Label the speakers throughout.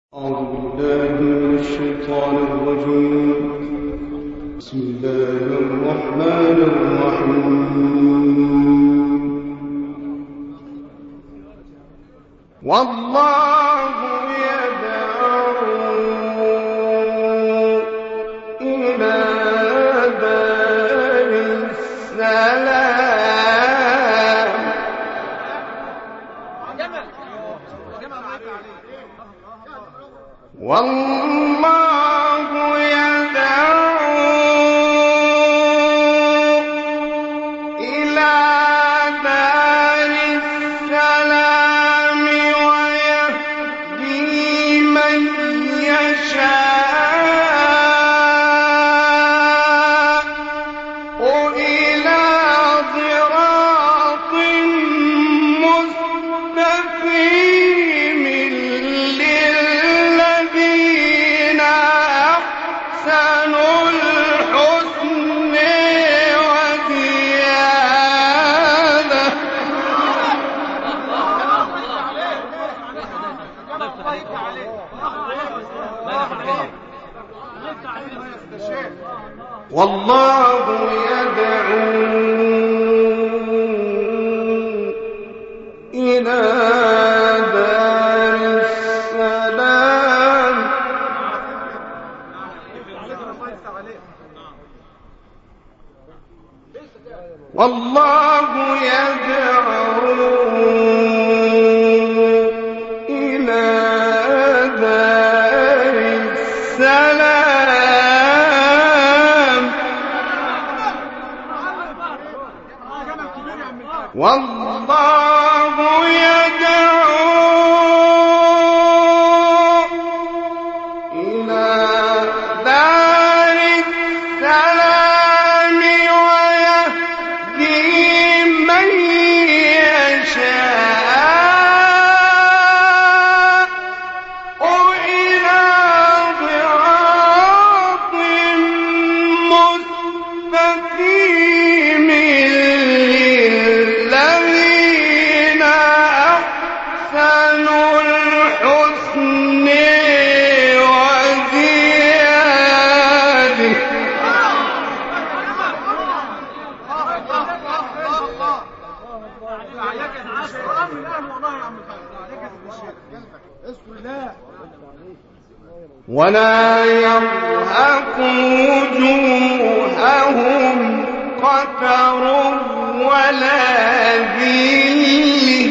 Speaker 1: أعوذ بالله من الشيطان الرجيم. بسم الله الرحمن الرحيم. والله يدعو إلى دار السلام. والله يدعو إلى دار السلام ويهدي من يشاء إلى صراط مستقيم للذين أحسنوا الحسن وزيادة. والله يدعو إلى دار السلام. والله يدعو إلى دار السلام. والله يدعو إلى دار السلام ويهدي من يشاء إلى صراط مستقيم للذين أحسنوا الحسن وزيادة. ولا يرهق وجوههم قتر ولا ذل.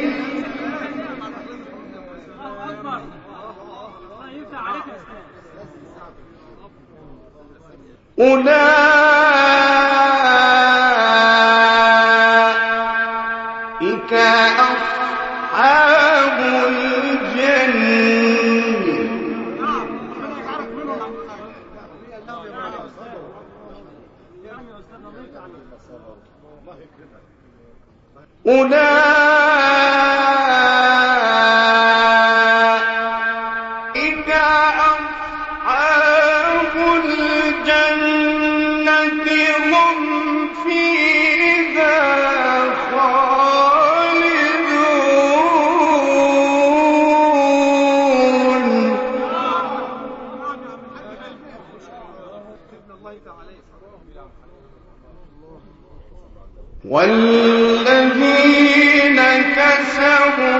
Speaker 1: أولئك أصحاب الجنة. أولئك أصحاب الجنة هم فيها خالدون. والذين كسبوا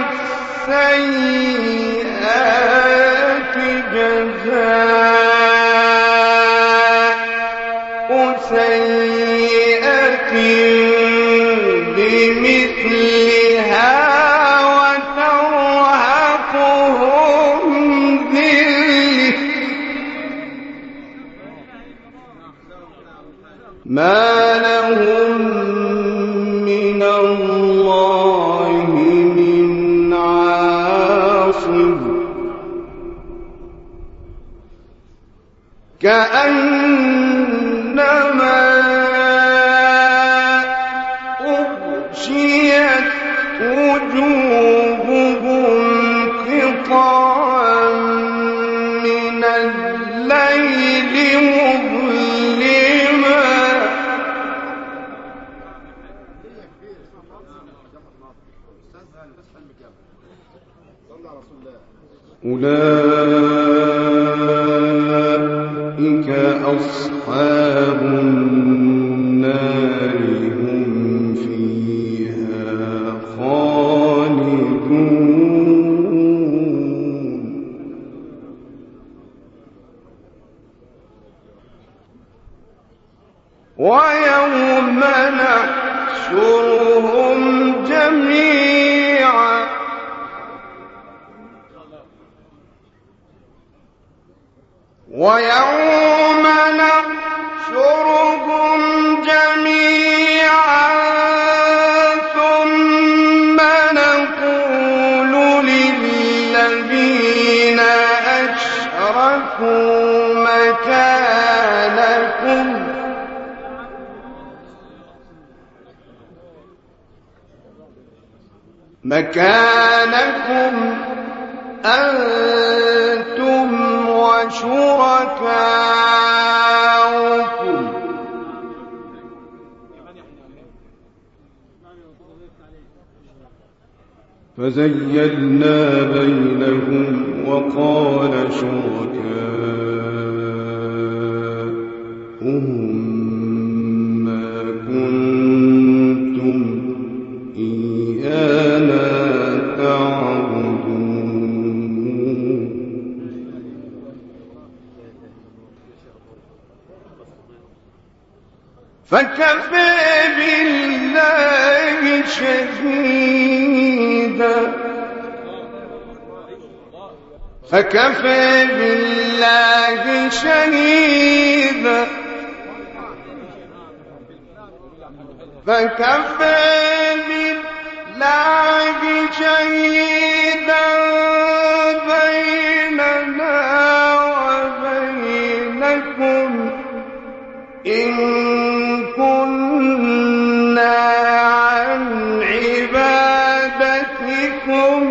Speaker 1: السيئات جزاء سيئة بمثلها وترهقهم ذلة ما لهم من الله من عاصم كأنما أغشيت وجوههم قطعا من الليل مظلما أولئك أصحاب النار هم فيها خالدون ويوم نحشرهم جميعا ثم نقول للذين أشركوا مكانكم أنتم وشركاؤكم فزيّلنا بينهم وقال شركاؤهم ما كنتم إيانا تعبدون فكفى بالله شهيدا بيننا وبينكم إن كنا عن عبادتكم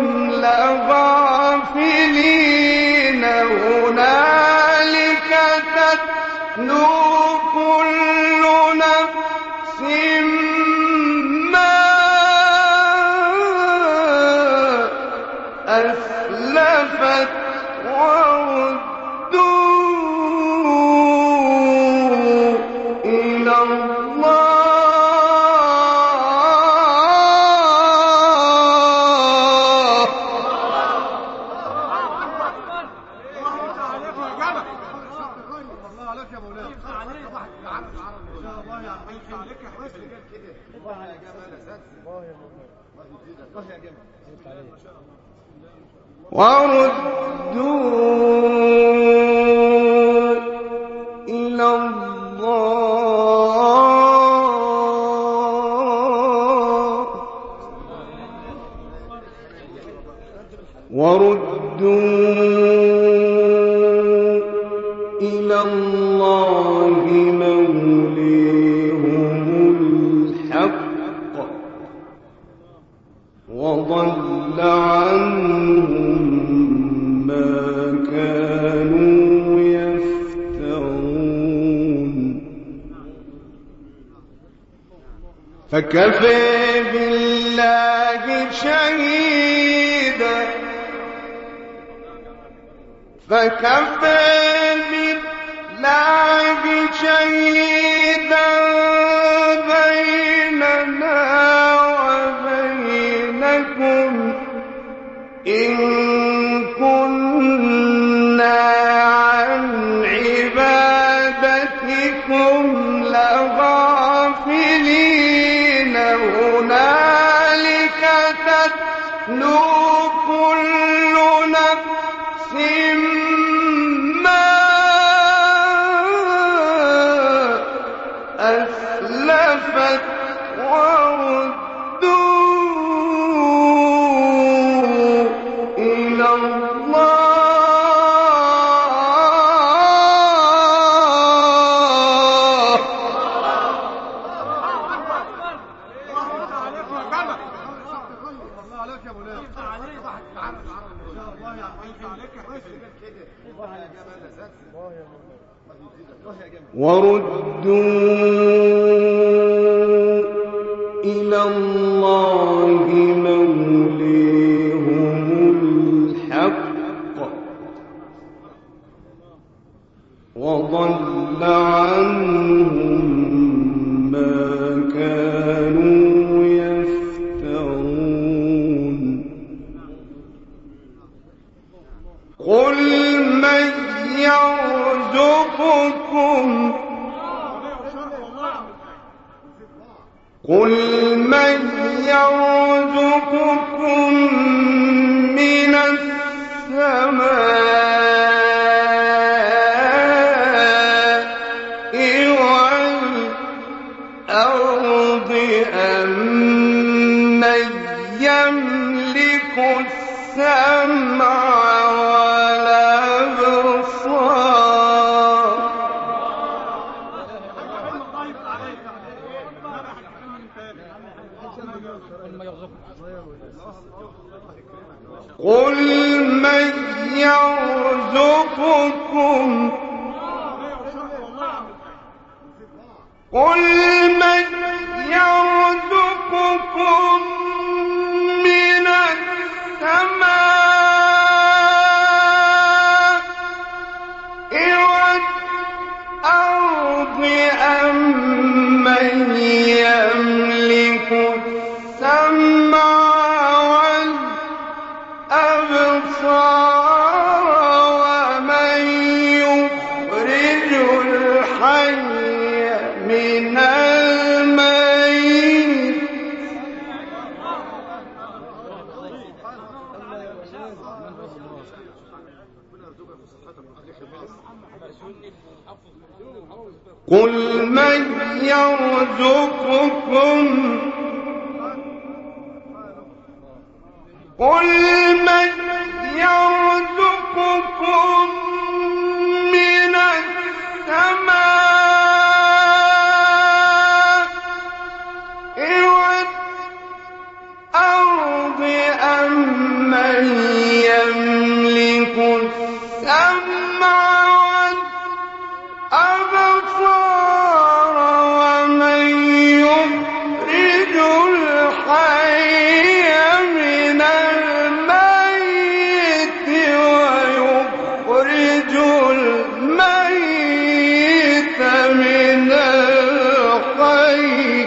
Speaker 1: لغافلين هنالك تتلو كل نفس ما أسلفت وردوا إلى الله وردوا إلى الله موليهم الحق وضل عنهم ما كانوا يفترون فكفى بالله شهيدا بيننا وبينكم إن كنا عن عبادتكم لغافلين هنالك تتلو كل نفس ما أسلفت وردوا إلى الله وردوا إلى الله يرزقكم من السماء والأرض أمن يملك السمع والأبصار قل من يرزقكم من السماء والأرض أمن يملك السمع والأبصار ومن يخرج الحي من الميت قل من يرزقكم من السماء والأرض أمن يملك السمع والأبصار ومن يخرج الحي من الميت ويخرج الميت من الحي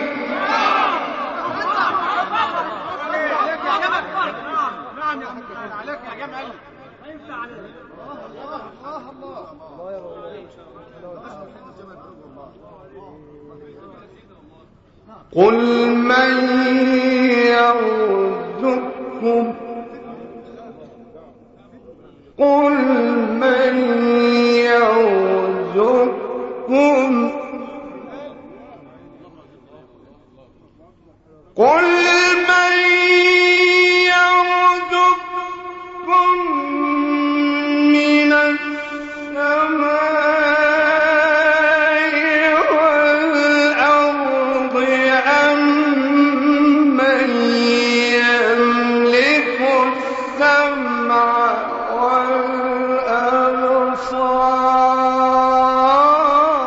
Speaker 1: قل من يرزقكم من السماء والأرض أمن يملك السمع والأبصار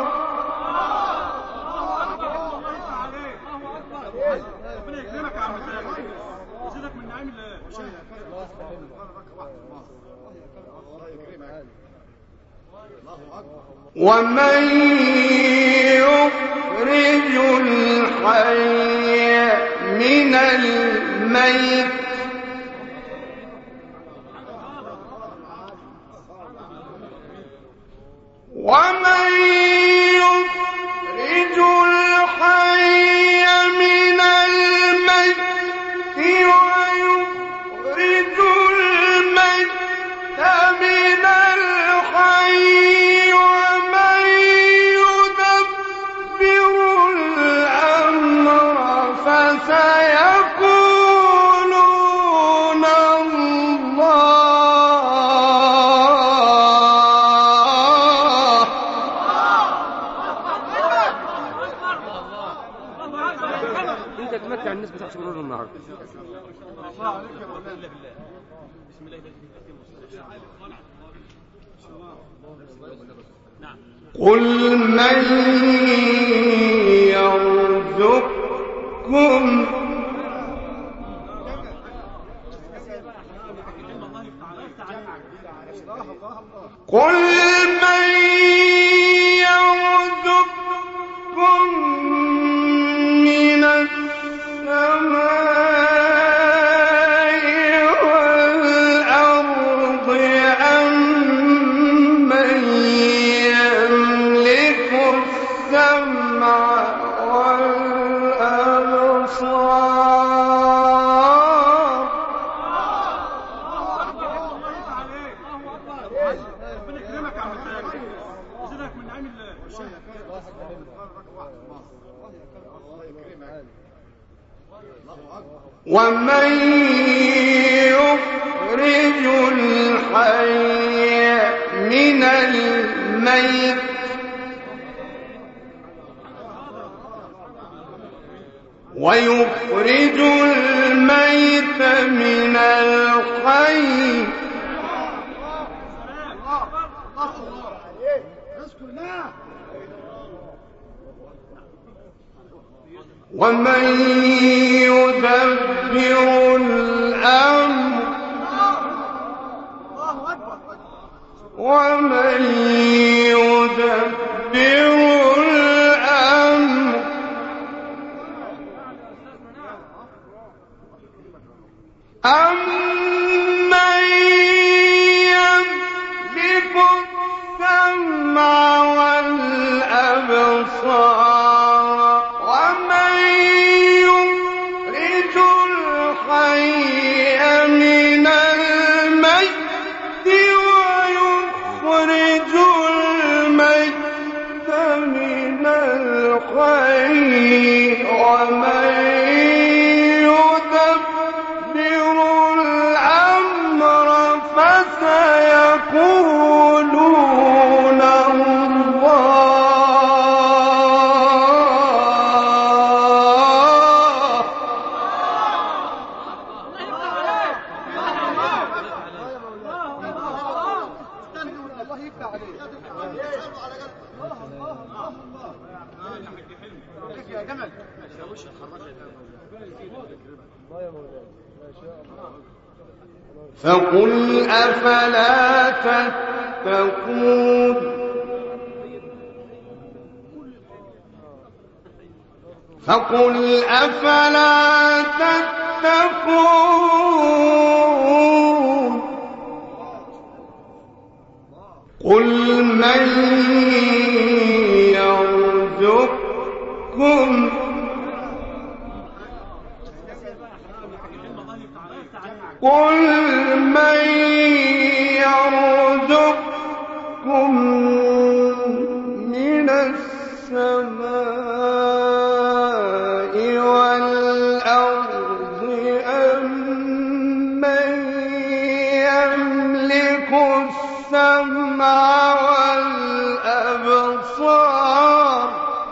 Speaker 1: ومن يخرج الحي من الميت ومن يخرج الحي من الميت ويخرج الميت من الحي ومن يدبر الأمر فسيقولون
Speaker 2: انت تمتع الناس بتاعت مرور النهارده.
Speaker 1: قل من يرزقكم من السماء والأرض أمن يملك السمع والأبصار يخرج الحي من الميت ويخرج الميت من الحي ومن يدبر الأمر ومن يدبر الأمر أمن يملك السمع والأبصار ومن يخرج الحي من الميت ويخرج الميت من الحي ومن يدبر الأمر فسيقولون فقل أفلا تتقون فقل أفلا تتقون قل من يرزقكم قل من يرزقكم من السماء والأرض أمن يملك السمع والأبصار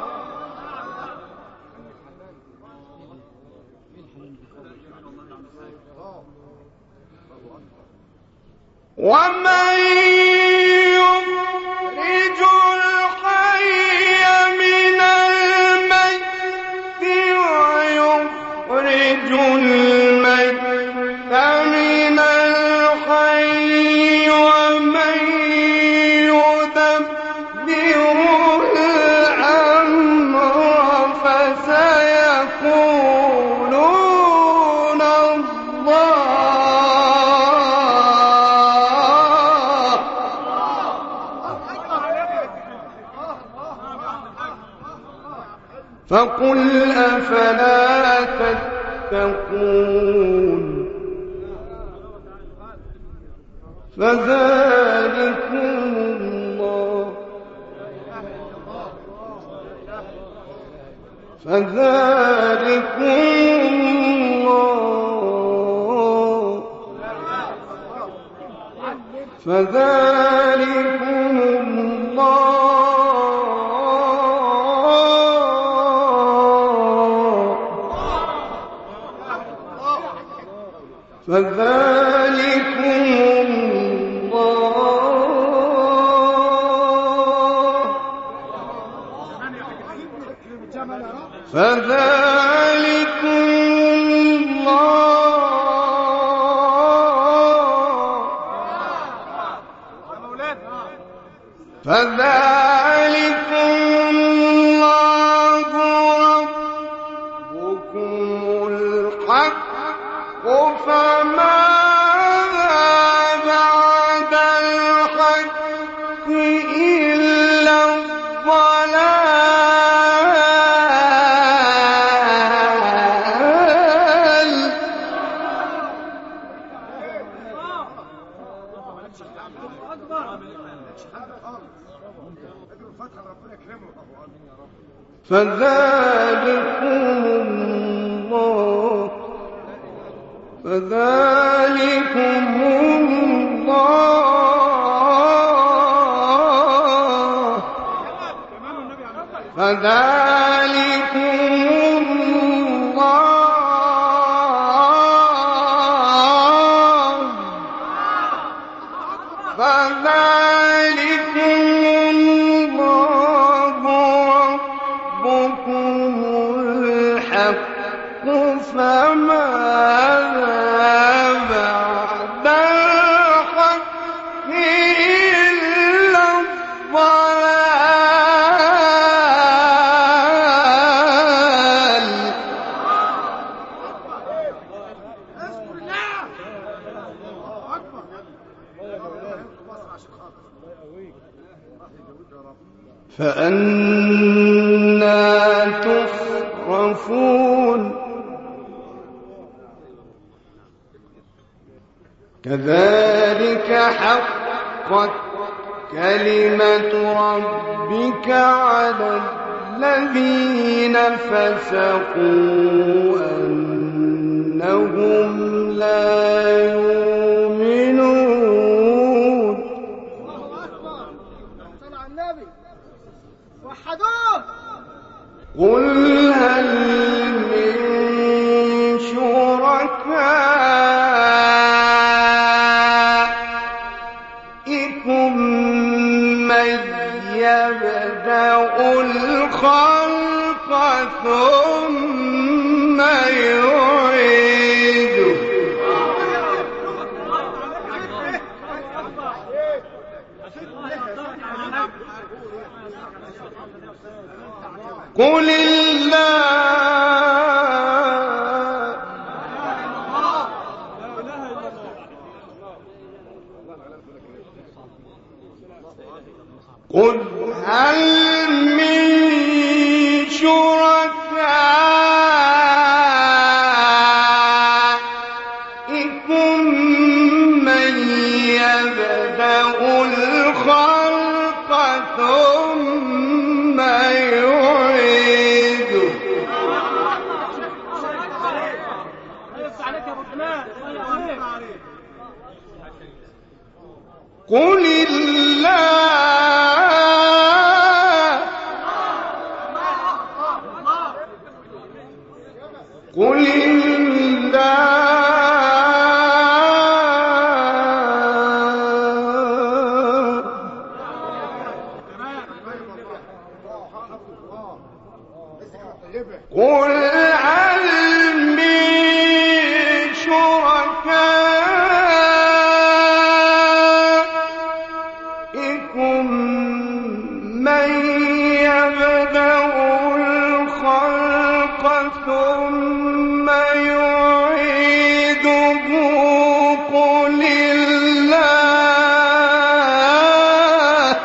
Speaker 1: ومن يخرج الحي من الميت ويخرج الميت من الحي ومن يدبر الأمر فسيقولون الله فقل أفلا تتقون فذلكم الله فذلكم فذلكم الله ربكم الحق فماذا بعد الحق إلا الضلال فذلكم الله فذلكم الله ربكم الحق فماذا بعد الحق إلا الضلال فأنى تصرفون كذلك حقت كلمة ربك على الذين فسقوا أنهم لا يؤمنون قل هل من شركائكم من يبدأ الخلق ثم يعيده قل قل هل من شركائكم من يبدأ الخلق ثم يعيده قل قل قل هل من شركائكم من يبدأ الخلق ثم يعيده قل الله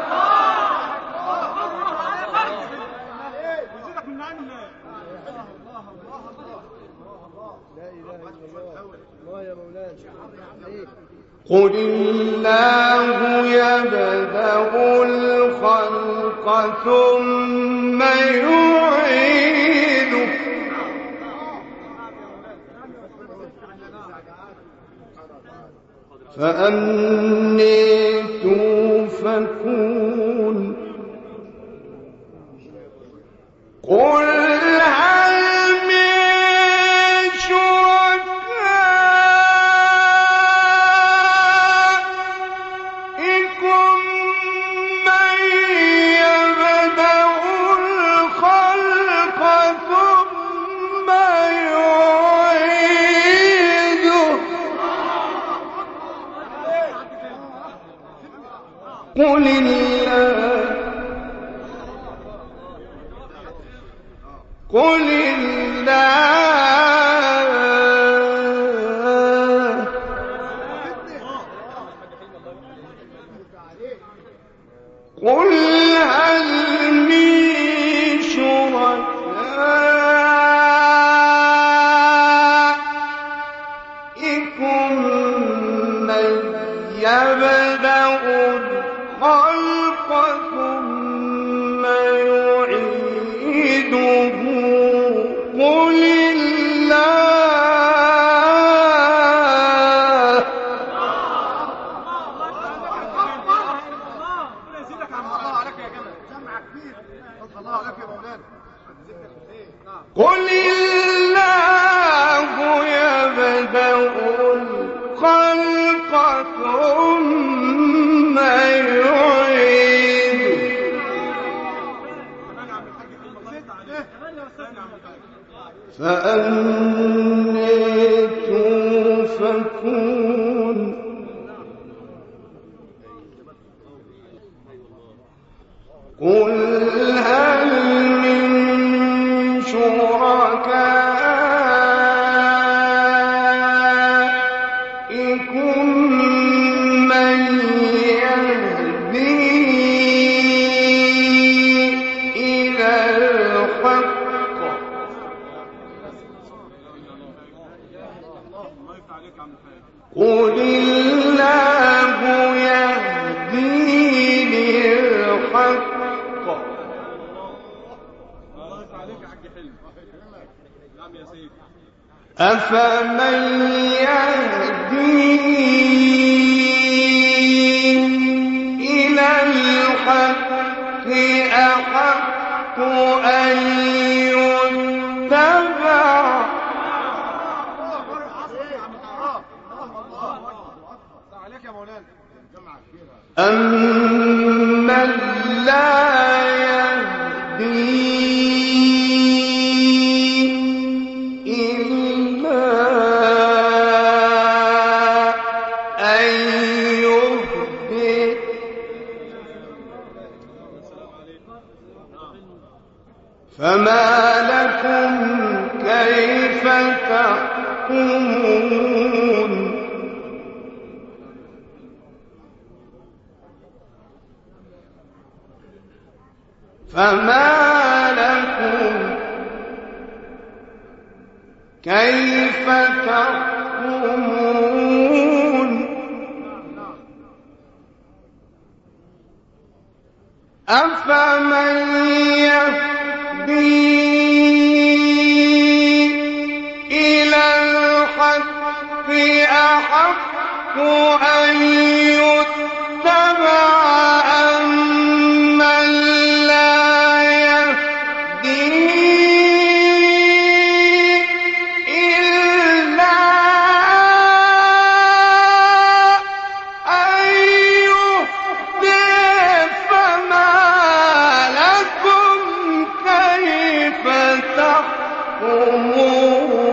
Speaker 1: قل الله يبدأ الخلق ثم يعيده فأني توفكون قل هل من شركائكم من يبدأ الخلق ثم يعيده قل الله قل الله قل هل من شركائكم من يبدأ الخلق ثم يعيده قل الله الخلق ثم يعيده فأني توفكون قل هل من شركائكم من يهدي إلى الحق قل الله يهدي للحق أفمن يهدي إلى الحق أحق أن يتبع أمن لا يهدي فما لكم كيف تحكمون فما لكم كيف تحكمون أفمن يهدي إلى الحق أحق أن يتبع أمن لا يهدي إلا أن يهدي فما لكم كيف تحكمون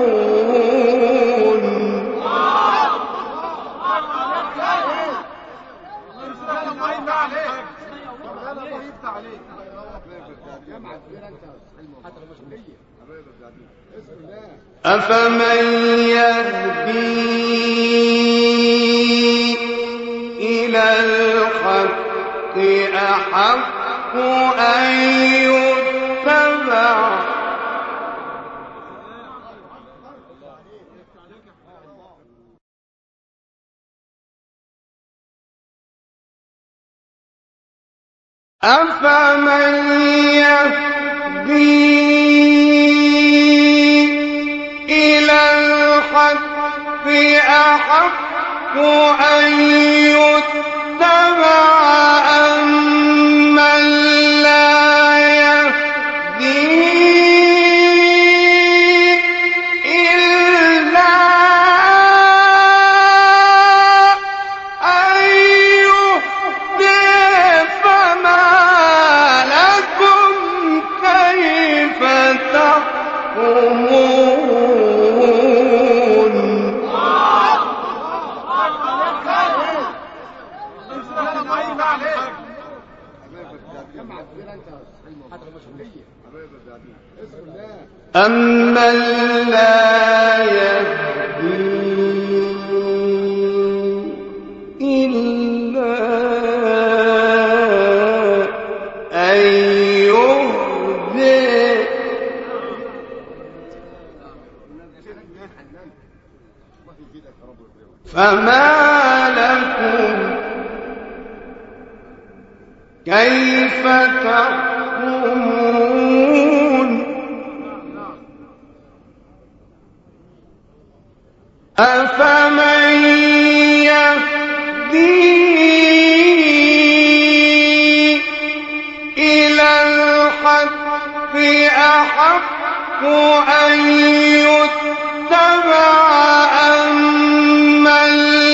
Speaker 1: أفمن يهدي إلى الحق أحق أن يتبع أفمن يهدي إلى الحق أحق أن يتبع أمن لا يهدي إلا أن يهدي فما لكم كيف تحكمون أمن لا يهدي إلا أن يهدي فما لكم كيف تحكمون أفمن يهدي إلى الحق أحق أن يتبع أمن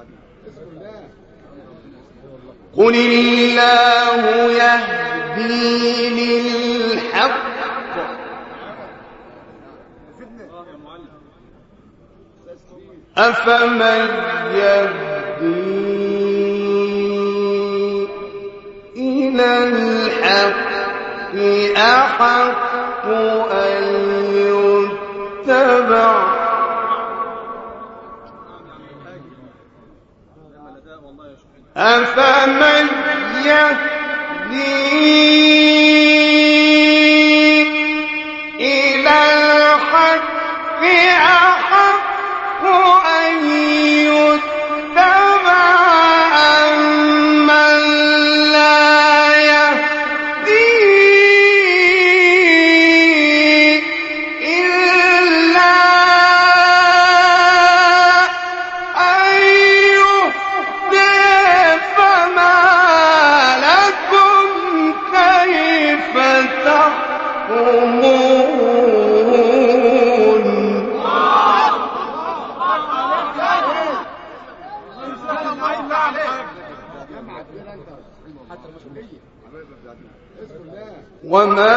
Speaker 1: قل الله يهدي للحق أفمن يهدي إلى الحق أحق أن يتبع أفمن يهدي إلى الحق أحق أن يتبع أمن لا يهدي إلا أن يهدي فما لكم كيف تحكمون وما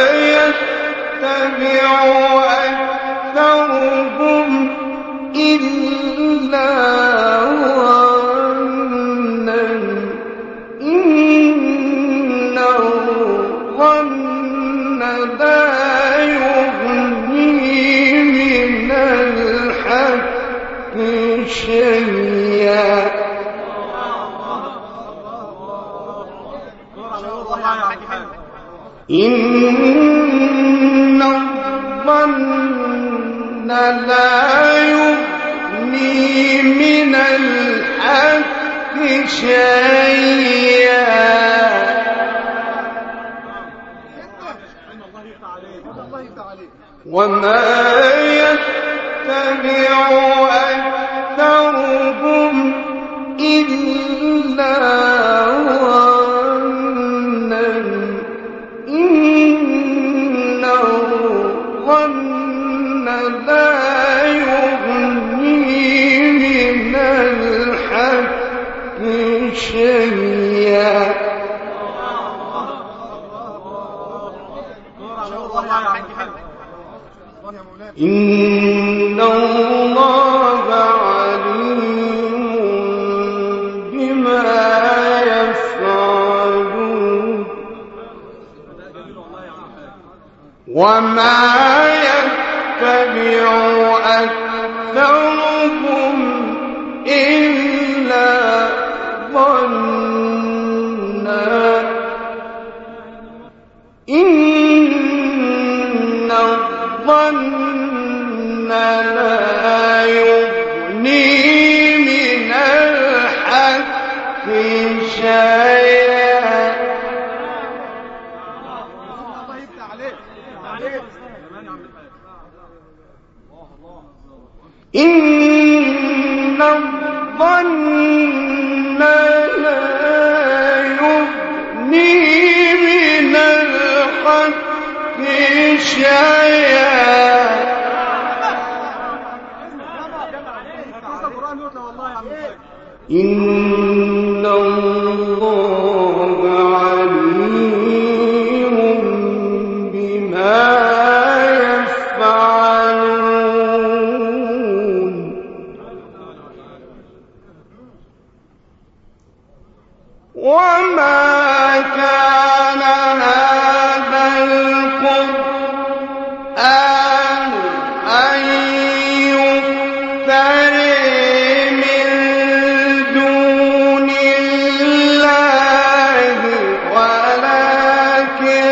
Speaker 1: يتبع أكثرهم إلا ظنا إن الظن لا يغني من الحق شيئا إن الظن لا يغني من الحق شيئا وما يتبع أكثرهم إلا ظنا إن الظن لا يغني من الحق شيئا إن الله عليم بما يفعلون وما يتبع أكثرهم إلا ظنا إن الظن لا يغني من الحق شيئا إن الظن لا يغني من الحق شيئا إن الله عليم بما يفعلون وما كان هذا القرآن أن يفترى من دون الله ولكن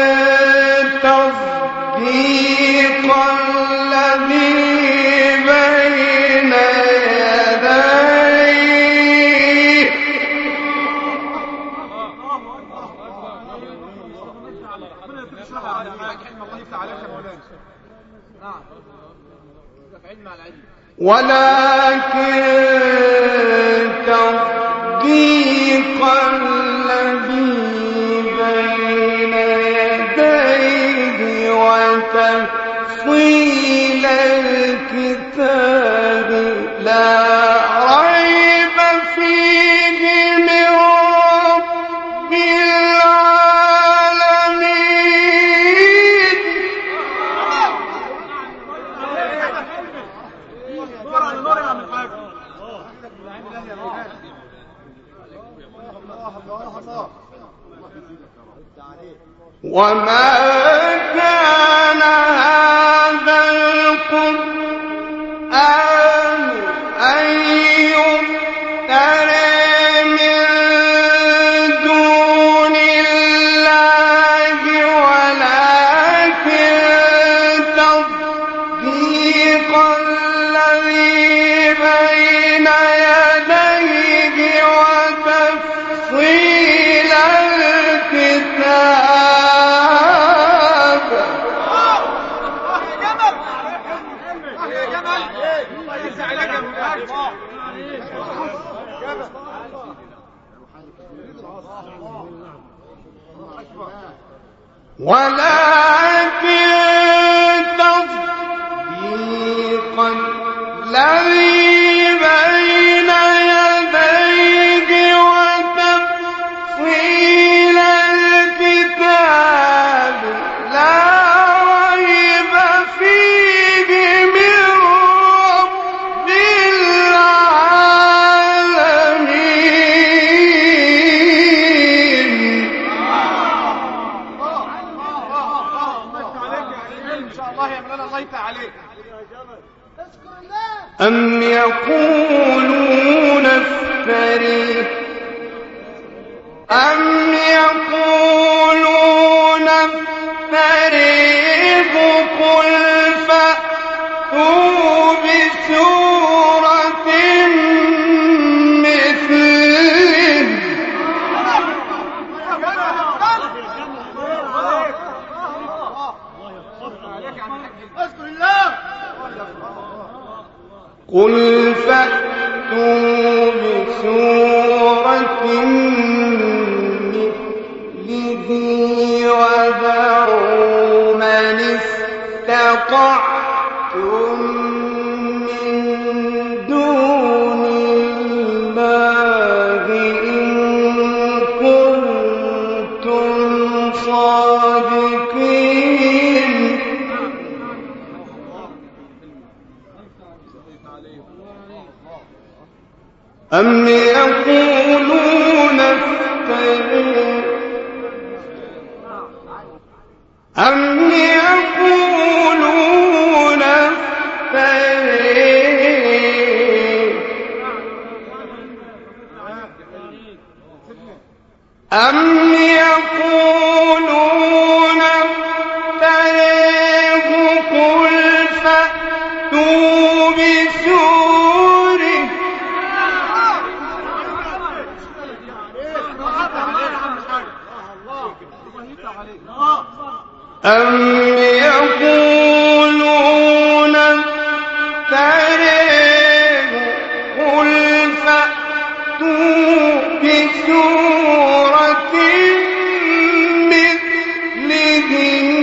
Speaker 1: تصديق الذي بين يديه ولكن تصديق الذي بين يديه وتفصيل الكتاب لا ريب وما كان هذا القرآن أن يفترى من دون الله ولكن تصديق الذي بين يديه وتفصيل الكتاب. ولكن تصديق الذي بين يديه وتفصيل الكتاب لا ريب فيه من رب العالمين. أم يقولون افتريه قل فأتوا بسورة مثله وَدَعُوا مَنِ اسْتَطَعْتُم مِّن دُونِ اللَّهِ إِن كُنتُمْ صَادِقِينَ. أَمْ يَقُولُونَ افتريه قل فأتوا بسورة أم يقولون افتريه قل فأتوا بسورة مثله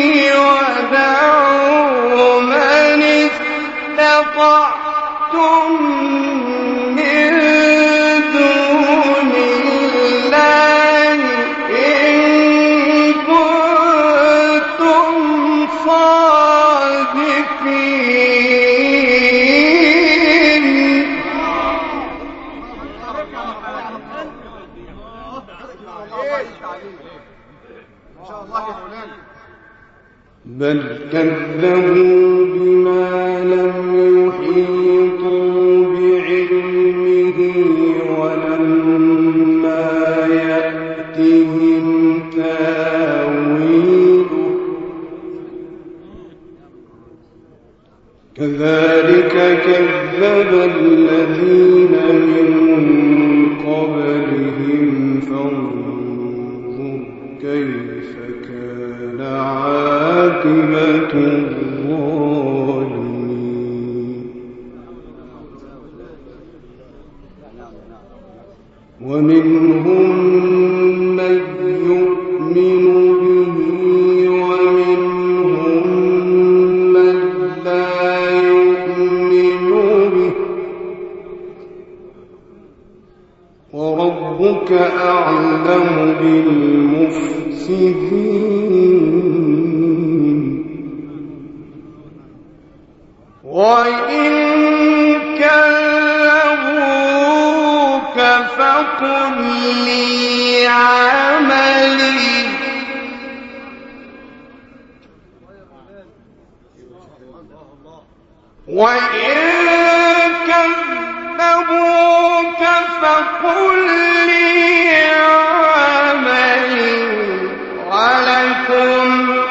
Speaker 1: ودعوا من استطعتم من دون الله إن كنتم صادقين. بل كذبوا بما لم يحيطوا بعلمه ولما يأتهم تاويله كذلك كذب الذين من قبلهم فانظر كيف كان عاقبة الظالمين. ومنهم من يؤمن به ومنهم من لا يؤمن به وربك أعلم بالمفسدين. وإن كذبوا فقل لي عملي وإن كذبوك فقل لي عملي ولكم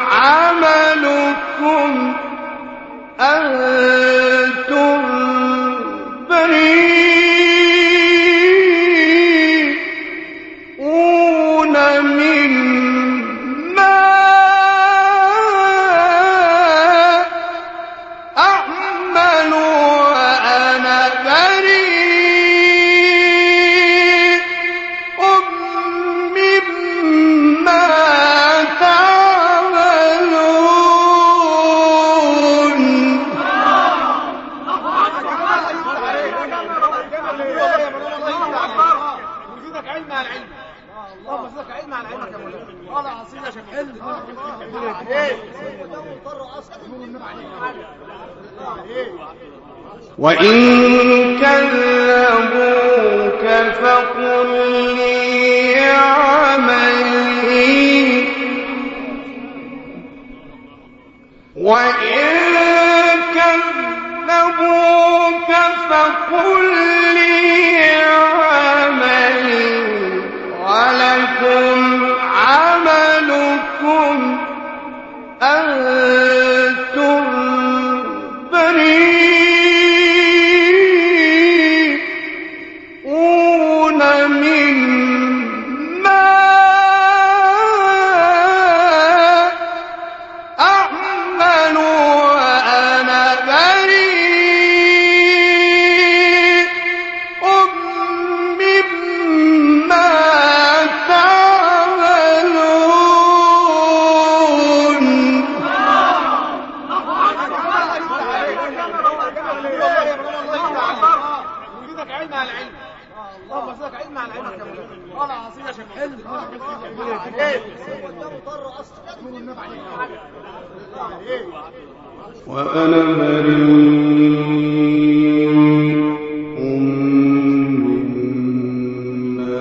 Speaker 1: عملكم أنتم بريئون مما أعمل وأنا بريء مما تعملون.
Speaker 3: وجودك علم على العلم. اللهم وجودك علم على علمك يا مولانا. والله العظيم يا شيخ علم.
Speaker 1: وإن كذبوك فقل لي عملي وإن كذبوك فقل لي عملي ولكم عملكم أنتم بريئون مما أعمل وأنا بريء مما تعملون.
Speaker 3: وجودك علم على العلم. اللهم وجودك علم على علمك يا مولانا. والله العظيم يا شيخ علم.
Speaker 1: وأنا بريء مما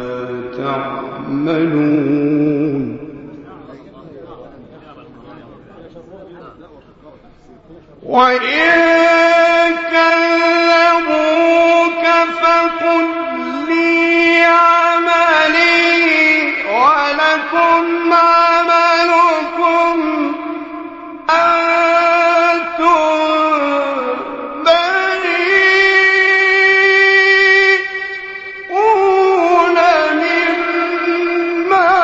Speaker 1: تعملون. وإن كذبوك فقل لي عملي ولكم عملكم أنتم بريئون مما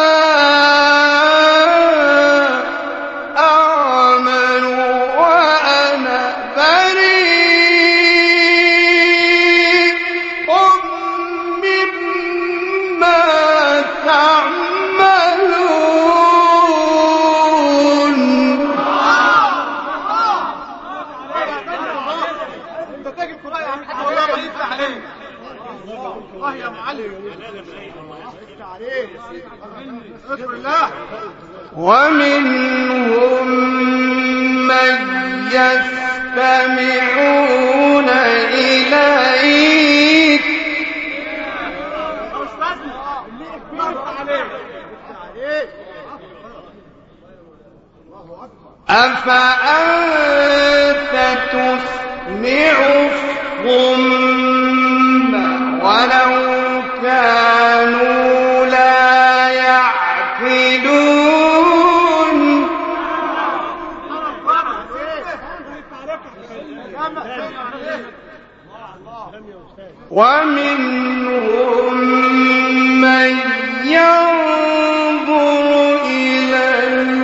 Speaker 1: أعمل وأنا بريء مما تعملون.
Speaker 3: انت تاجي القراءة يا عم الحاج والله ما يفتح عليك. والله يا معلم. يفتح عليك. اذكر الله.
Speaker 1: ومنهم من يستمعون إليك أفأنت تسمع الصم ولو كانوا لا يعقلون. ومنهم من ينظر إليك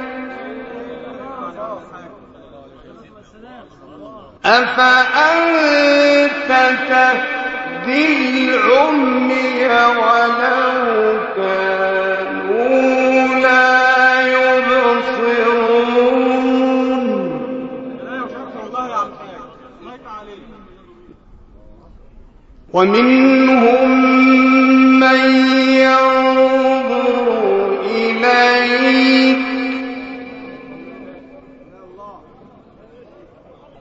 Speaker 1: أفأنت تهدي العمي ولو كانوا لا يبصرون. ومنهم من ينظر إليك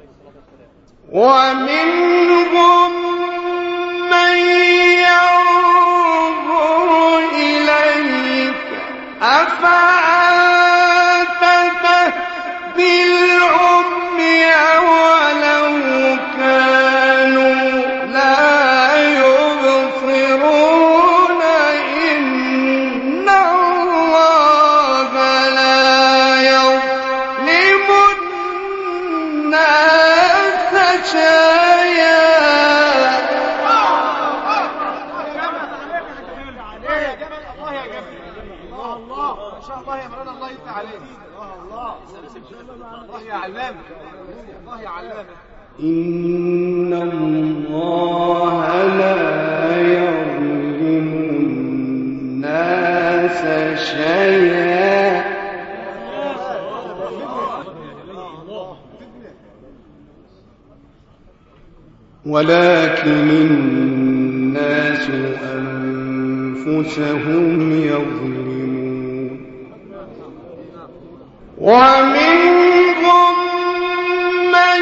Speaker 1: ومنهم من ينظر أفأنت تهدي العمي ولو كانوا لا يبصرون إن الله لا يظلم الناس شيئا.
Speaker 3: ما شاء الله يا مولانا، الله يفتح عليك. الله يا علامة، الله يا علامة.
Speaker 1: إن الله لا يظلم الناس شيئا ولكن الناس أنفسهم يظلمون. ومنهم من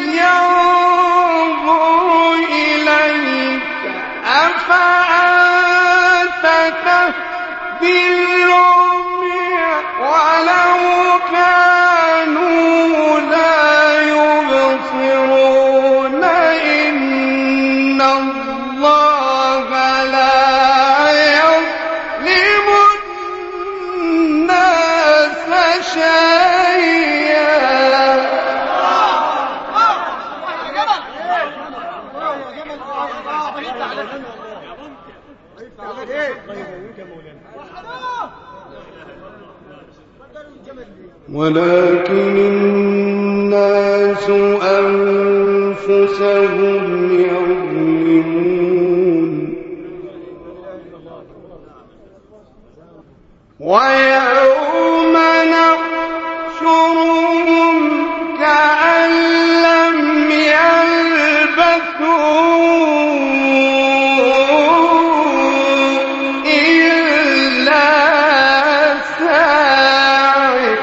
Speaker 1: ينظر إليك أفأنت تهدي العمي ولو كانوا لا يبصرون إن الله لا يظلم الناس شيئا. ولكن الناس أنفسهم يظلمون. ويوم نحشرهم كأن لم يلبثوا إلا ساعة.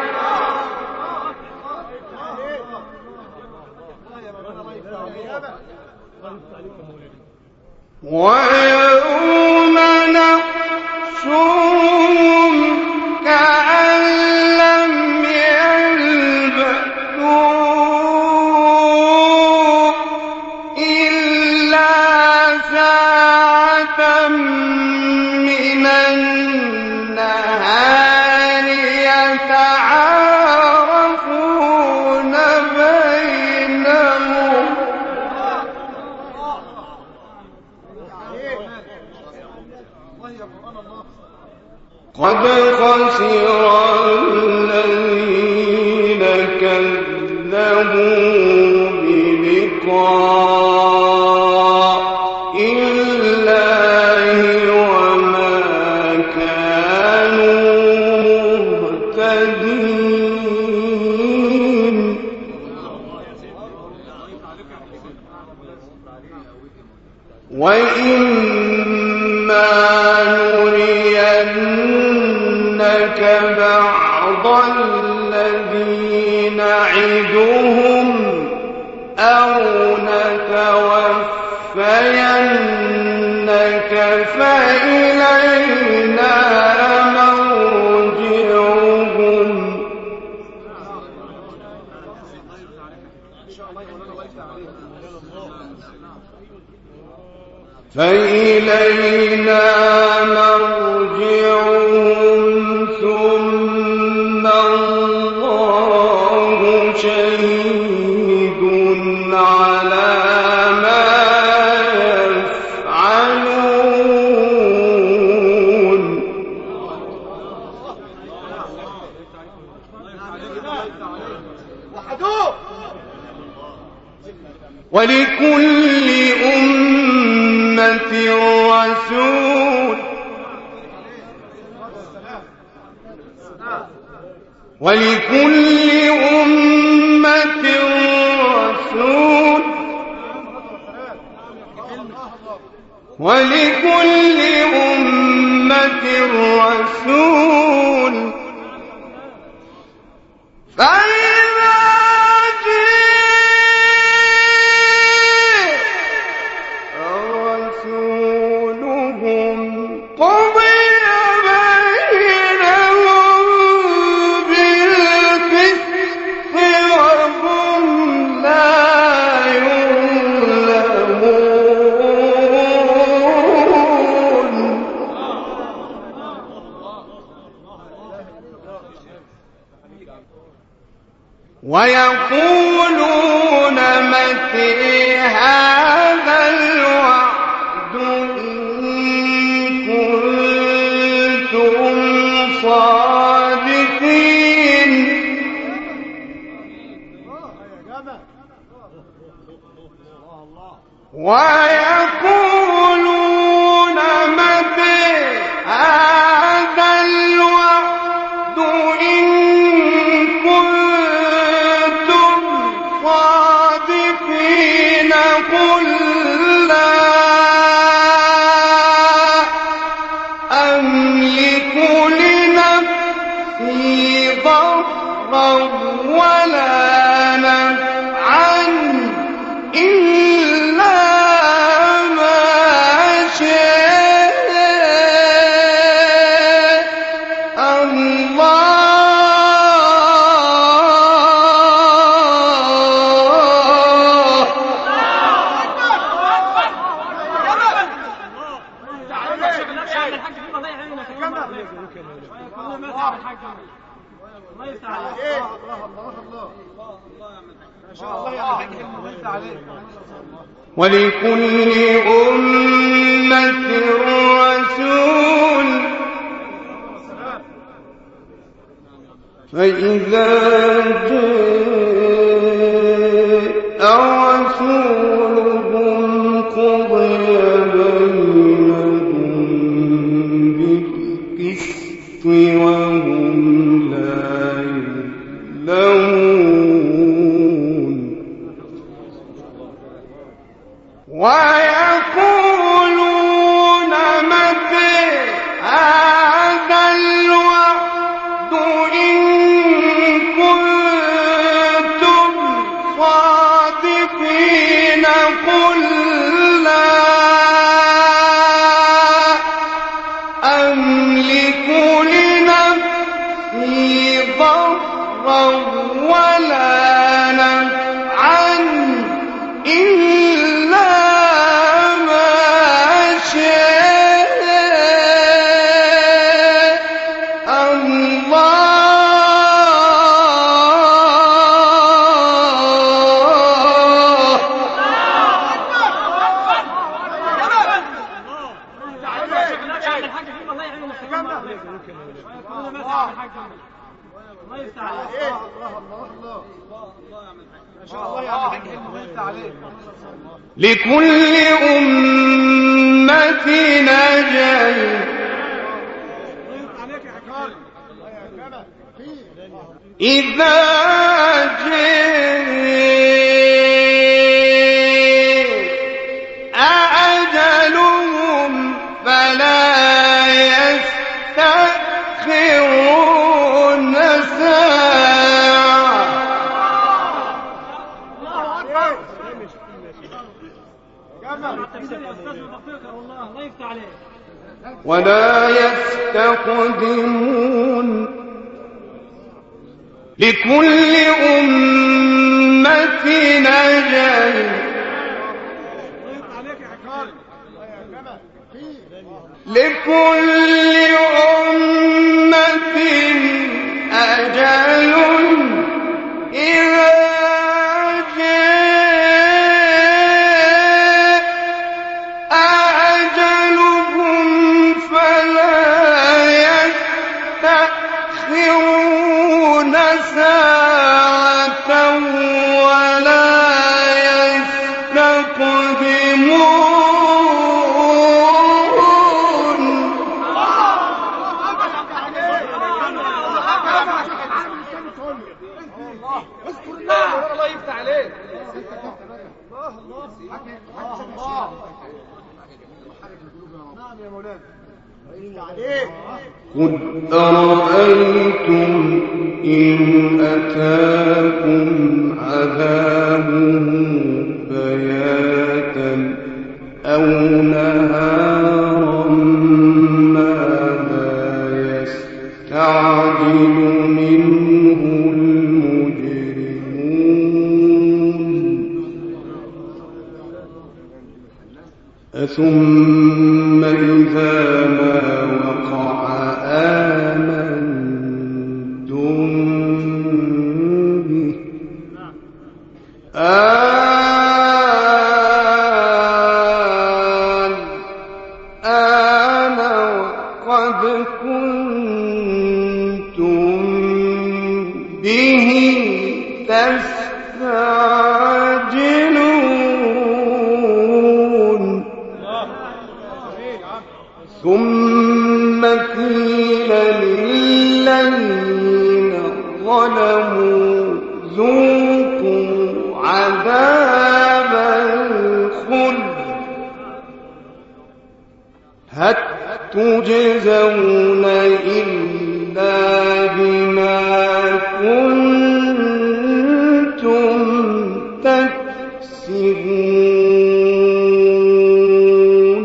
Speaker 1: ويوم نحشرهم كأن لم يلبثوا إلا ساعة من النهار يتعارفون بينهم. قد خسر الذين كذبوا بلقاء الله وما كانوا مهتدين. وإما نرينك بعض الذي نعدهم أو نتوفينك فإلينا مرجعهم. فإلينا مرجعهم ثم الله شهيد على ما يفعلون. ولكل أمة رسول ولكل أمة رسول ولكل أمة رسول فإذا جاء رسولهم قضي بينهم ويقولون متى هذا الوعد إن كنتم صادقين ويقولون متى هذا الوعد إن كنتم صادقين قل لا أملك لنفسي ضرا ولا نفعا إلا ما شاء الله ولكل أمة رسول فإذا جاء رسولهم قضي بينهم بالقسط وهم لا يظلمون ويقولون متى هذا الوعد إن كنتم صادقين قل لا أملك لنفسي ضرا ولا نفعا إلا ما شاء الله لكل أمة أجل إذا جاء أجلهم فلا يستأخرون ساعة ولا يستقدمون لكل أمة أجل لكل أمة أجل إذا جاء أجلهم فلا يستأخرون ساعة ولا يستقدمون
Speaker 3: الله يفتح عليك. نعم يا مولانا.
Speaker 1: قل أرأيتم إن أتاكم عذابه بياتا أو نهارا ماذا يستعجل منه ثم إذا ما وقع آمنتم به ثم قيل للذين ظلموا ذوقوا عذاب الخلد هل تجزون إلا بما كنتم تكسبون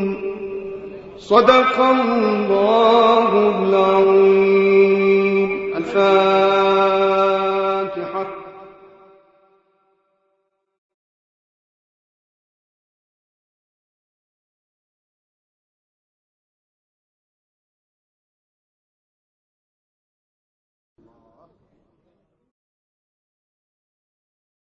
Speaker 1: صدق الله العظيم. الفاتحة.